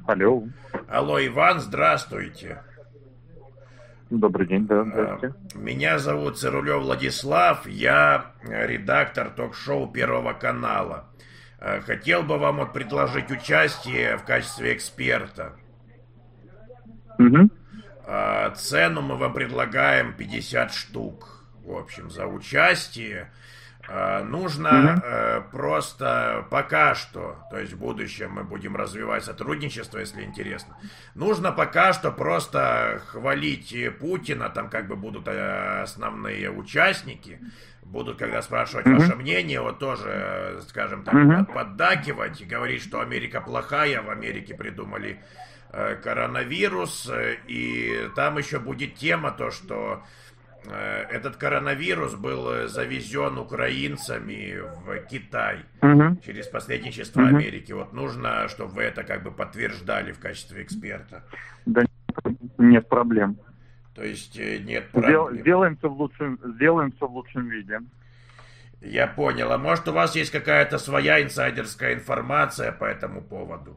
Алло. Алло, Иван, здравствуйте. Добрый день, да, здравствуйте. Меня зовут Цирулев Владислав, я редактор ток-шоу Первого канала. Хотел бы вам предложить участие в качестве эксперта. Угу. Цену мы вам предлагаем 50 штук, в общем, за участие. Нужно просто пока что, то есть в будущем мы будем развивать сотрудничество, если интересно. Нужно пока что просто хвалить Путина, там как бы будут основные участники, будут когда спрашивать ваше мнение, вот тоже, скажем так, поддакивать и говорить, что Америка плохая, в Америке придумали коронавирус, и там еще будет тема то, что этот коронавирус был завезен украинцами в Китай через посредничество Америки. Вот нужно, чтобы вы это как бы подтверждали в качестве эксперта. Да нет проблем. То есть нет проблем. Сделаем все в лучшем виде. Я понял. А может, у вас есть какая-то своя инсайдерская информация по этому поводу?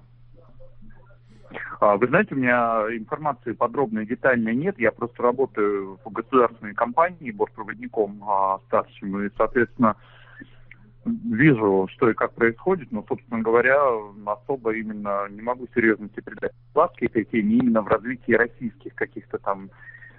Вы знаете, у меня информации подробной и детальной нет. Я просто работаю в государственной компании бортпроводником старшим. И, соответственно, вижу, что и как происходит. Но, собственно говоря, особо именно не могу серьезно себе придать глазки этой теме именно в развитии российских каких-то там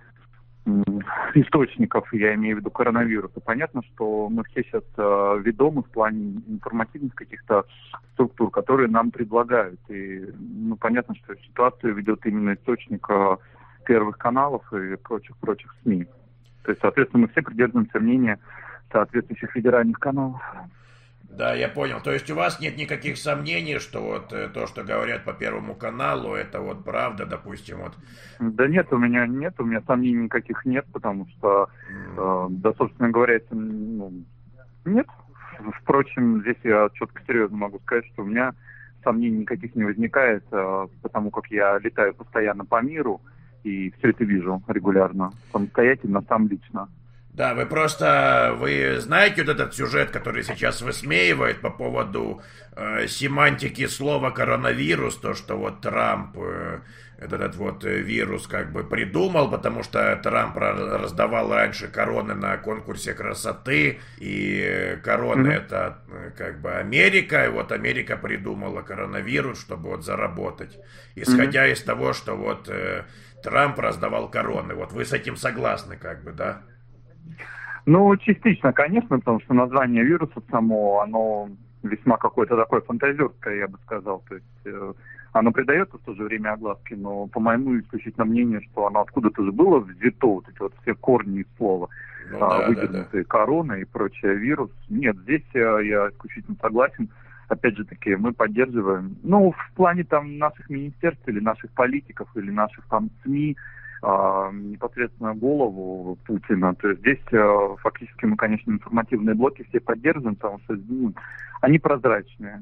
источников, я имею в виду коронавируса. Понятно, что мы все сейчас ведомы в плане информативных каких-то структур, которые нам предлагают. И понятно, что ситуацию ведет именно источник первых каналов и прочих СМИ. То есть, соответственно, мы все придерживаемся мнения соответствующих федеральных каналов. Да, я понял. То есть у вас нет никаких сомнений, что вот то, что говорят по Первому каналу, это вот правда, допустим, вот? Да нет, у меня сомнений никаких нет, потому что, да, собственно говоря, это, нет. Впрочем, здесь я четко серьезно могу сказать, что у меня сомнений никаких не возникает, потому как я летаю постоянно по миру и все это вижу регулярно, самостоятельно, сам лично. Да, вы знаете вот этот сюжет, который сейчас высмеивает по поводу семантики слова коронавирус, то, что вот Трамп этот вот вирус как бы придумал, потому что Трамп раздавал раньше короны на конкурсе красоты, и короны это как бы Америка, и вот Америка придумала коронавирус, чтобы вот заработать, исходя из того, что вот Трамп раздавал короны. Вот вы с этим согласны, как бы, да? Частично, конечно, потому что название вируса само, оно весьма какое-то такое фантазерское, я бы сказал. То есть оно придается в то же время огласке, но по моему исключительно мнению, что оно откуда-то же было взято, вот эти вот все корни из слова, выдернутые корона и прочее, вирус. Нет, здесь я исключительно согласен. Опять же таки, мы поддерживаем, в плане там наших министерств или наших политиков, или наших там СМИ, непосредственно голову Путина. То есть здесь фактически мы, конечно, информативные блоки все поддерживаем, потому что они прозрачные.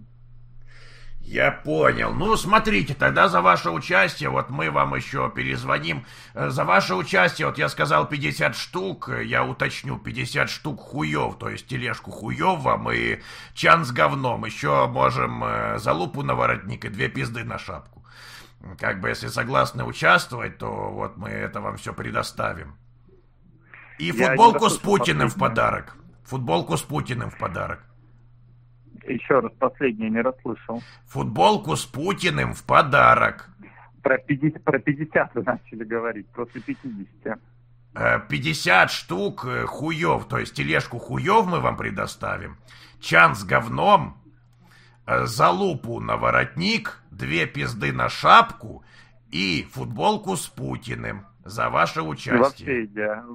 Я понял. Смотрите, тогда за ваше участие, вот мы вам еще перезвоним. За ваше участие, вот я сказал 50 штук, я уточню, 50 штук хуев, то есть тележку хуев вам и чан с говном. Еще можем залупу на воротник и 2 пизды на шапку. Как бы, если согласны участвовать, то вот мы это вам все предоставим. И футболку с Путиным в подарок. Футболку с Путиным в подарок. Еще раз, последнее не расслышал. Футболку с Путиным в подарок. Про 50 вы начали говорить, после 50. 50 штук хуев, то есть тележку хуев мы вам предоставим. Чан с говном, залупу на воротник, 2 пизды на шапку и футболку с Путиным за ваше участие.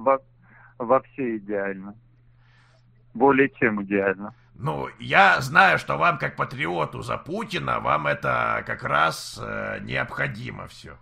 Вообще идеально. Более чем идеально. Я знаю, что вам, как патриоту за Путина, вам это как раз необходимо все.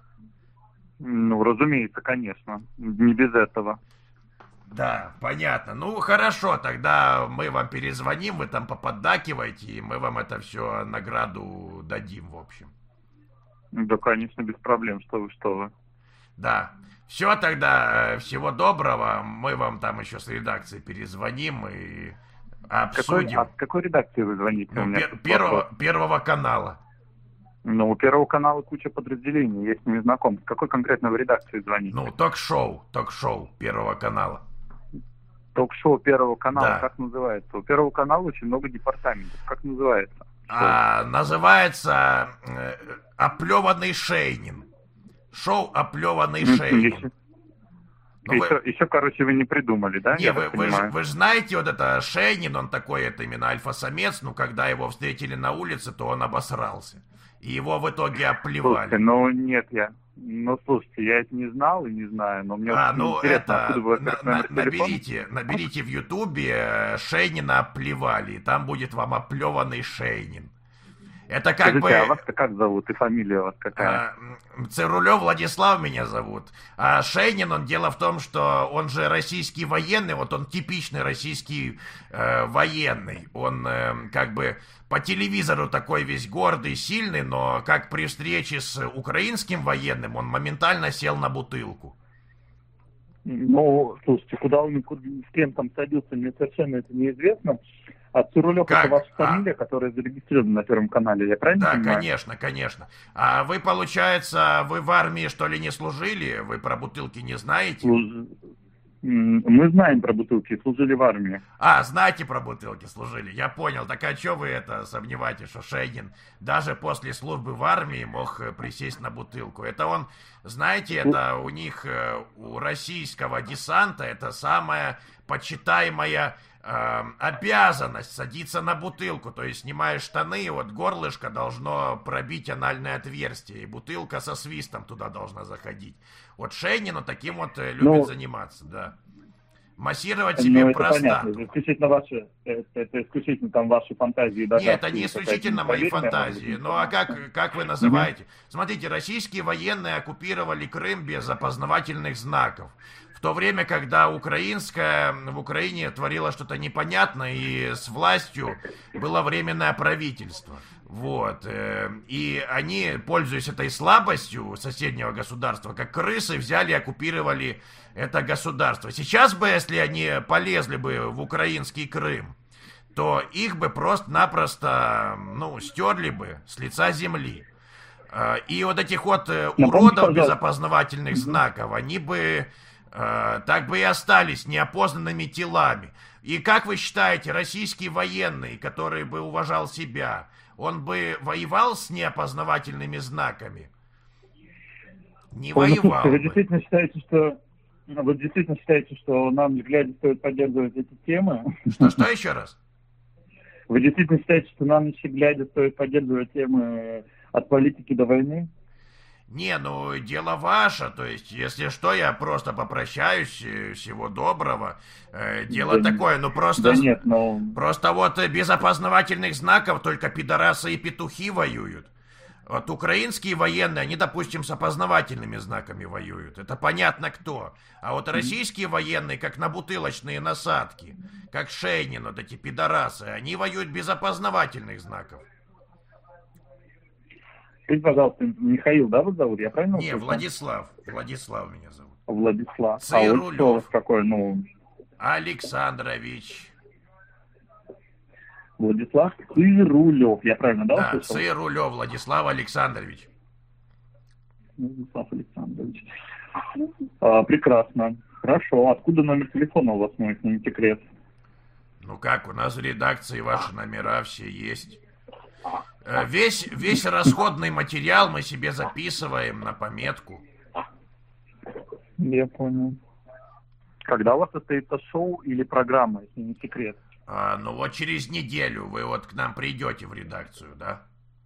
Разумеется, конечно. Не без этого. Да, понятно. Хорошо, тогда мы вам перезвоним, вы там поподдакиваете, и мы вам это все награду дадим, в общем. Да, конечно, без проблем, что вы. Да. Все, тогда всего доброго. Мы вам там еще с редакцией перезвоним и обсудим. С какой редакции вы звоните? Первого канала. Ну, у Первого канала куча подразделений, я с ними знаком. С какой конкретно вы редакции звоните? Ну, ток-шоу Первого канала. Ток-шоу Первого канала, Да. как называется? У Первого канала очень много департаментов. Как называется? Называется «Оплеванный Шейнин». Шоу «Оплеванный Шейнин». Еще, короче, вы не придумали, да? Не, вы же знаете, вот это Шейнин, он такой, это именно альфа-самец, но когда его встретили на улице, то он обосрался. И его в итоге оплевали. Слушайте, слушайте, я это не знал и не знаю, но мне интересно, откуда вы номер телефона? Наберите в Ютубе Шейнина оплевали, и там будет вам оплеванный Шейнин. Это как Скажите, бы... а вас-то как зовут и фамилия у вас какая? Цирулев Владислав меня зовут. А Шейнин, дело в том, что он же российский военный, вот он типичный российский военный. Он как бы по телевизору такой весь гордый, сильный, но как при встрече с украинским военным, он моментально сел на бутылку. Ну, слушайте, куда он с кем там садился, мне совершенно это неизвестно. А Цирулев — это ваша фамилия, которая зарегистрирована на Первом канале, я правильно понимаю? Да, конечно. А вы, получается, вы в армии, что ли, не служили? Вы про бутылки не знаете? Мы знаем про бутылки, служили в армии. Знаете про бутылки, служили. Я понял. Так а что вы сомневаетесь, что Шейнин даже после службы в армии мог присесть на бутылку? Это он, знаете, это у них, у российского десанта, это самая почитаемая обязанность садиться на бутылку. То есть снимаешь штаны, и вот горлышко должно пробить анальное отверстие, и бутылка со свистом туда должна заходить. Вот Шейнин таким вот любит заниматься, да. Массировать себе простату. Это исключительно там ваши фантазии. Нет, это не исключительно мои фантазии. Ну а как вы называете? Смотрите, российские военные оккупировали Крым без опознавательных знаков. В то время, когда в Украине творило что-то непонятное, и с властью было временное правительство. Вот. И они, пользуясь этой слабостью соседнего государства, как крысы, взяли и оккупировали это государство. Сейчас бы, если они полезли бы в украинский Крым, то их бы просто-напросто, стерли бы с лица земли. И вот этих вот уродов без опознавательных знаков, они бы так бы и остались неопознанными телами. И как вы считаете, российский военный, который бы уважал себя, он бы воевал с неопознавательными знаками? Не воевал бы. Вы действительно считаете, что нам, не глядя, стоит поддерживать эти темы? Что еще раз? Вы действительно считаете, что нам, не глядя, стоит поддерживать темы от политики до войны? Не, дело ваше, то есть, если что, я просто попрощаюсь, всего доброго. Дело такое, просто... Да нет, Просто вот без опознавательных знаков только пидорасы и петухи воюют. Вот украинские военные, они, допустим, с опознавательными знаками воюют. Это понятно кто. А вот российские военные, как на бутылочные насадки, как Шейнин, вот эти пидорасы, они воюют без опознавательных знаков. Скажите, пожалуйста, Михаил, да, вас зовут? Я правильно? Не, Владислав. Владислав меня зовут. Владислав. Цирулев. А вот какой, Александрович. Владислав Цирулев, я правильно, да? Да, Цирулев Владислав Александрович. Владислав Александрович. Прекрасно. Хорошо. Откуда номер телефона у вас, если не секрет? У нас в редакции ваши номера все есть. Весь расходный материал мы себе записываем на пометку. Я понял. Когда у вас состоится шоу или программа, если не секрет? Вот через неделю вы вот к нам придете в редакцию, да?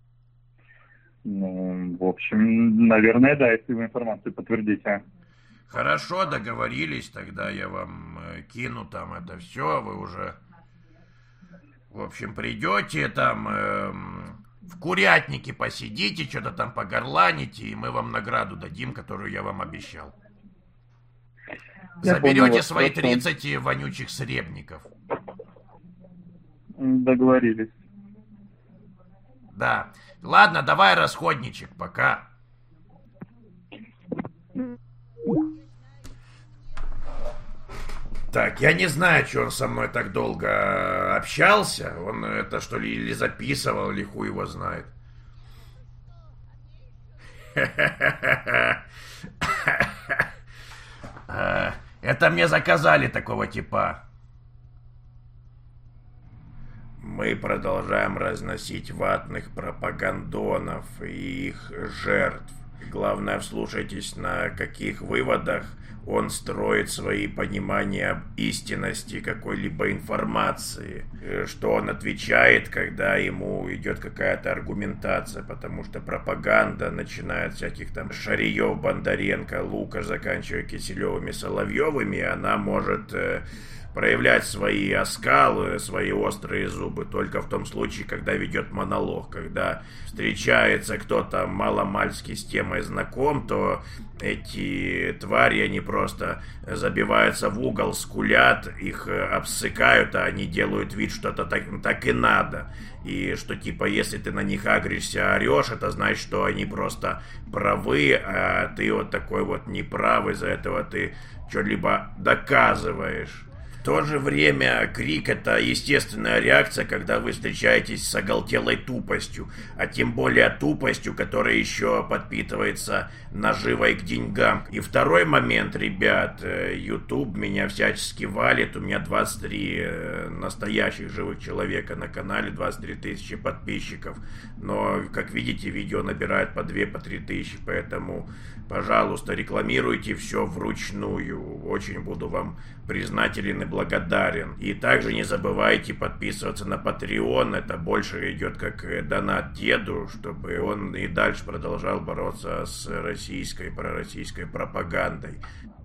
В общем, наверное, да, если вы информацию подтвердите. Хорошо, договорились, тогда я вам кину там это все, вы уже, в общем, придете там... В курятнике посидите, что-то там погорланите, и мы вам награду дадим, которую я вам обещал. Заберете свои 30 вонючих сребников. Договорились. Да. Ладно, давай, расходничек, пока. Так, я не знаю, что он со мной так долго общался. Он это что ли или записывал, или хуй его знает. Это мне заказали такого типа. Мы продолжаем разносить ватных пропагандонов и их жертв. Главное, вслушайтесь, на каких выводах он строит свои понимания об истинности какой-либо информации, что он отвечает, когда ему идет какая-то аргументация, потому что пропаганда, начиная от всяких там Шариев, Бондаренко, Лука, заканчивая Киселевыми, Соловьевыми, она может проявлять свои оскалы, свои острые зубы только в том случае, когда ведет монолог. Когда встречается кто-то маломальски с темой знаком, то эти твари, они просто забиваются в угол, скулят, их обсыкают, а они делают вид, что это так и надо. И что типа, если ты на них агришься, орешь, это значит, что они просто правы, а ты вот такой вот неправый, из-за этого ты что-либо доказываешь. В то же время крик — это естественная реакция, когда вы встречаетесь с оголтелой тупостью, а тем более тупостью, которая еще подпитывается наживой к деньгам. И второй момент, ребят, YouTube меня всячески валит, у меня 23 настоящих живых человека на канале, 23 тысячи подписчиков, но, как видите, видео набирает по 2, по 3 тысячи, поэтому, пожалуйста, рекламируйте все вручную, очень буду вам признателен и благодарен. И также не забывайте подписываться на Patreon, это больше идет как донат деду, чтобы он и дальше продолжал бороться с российской, пророссийской пропагандой.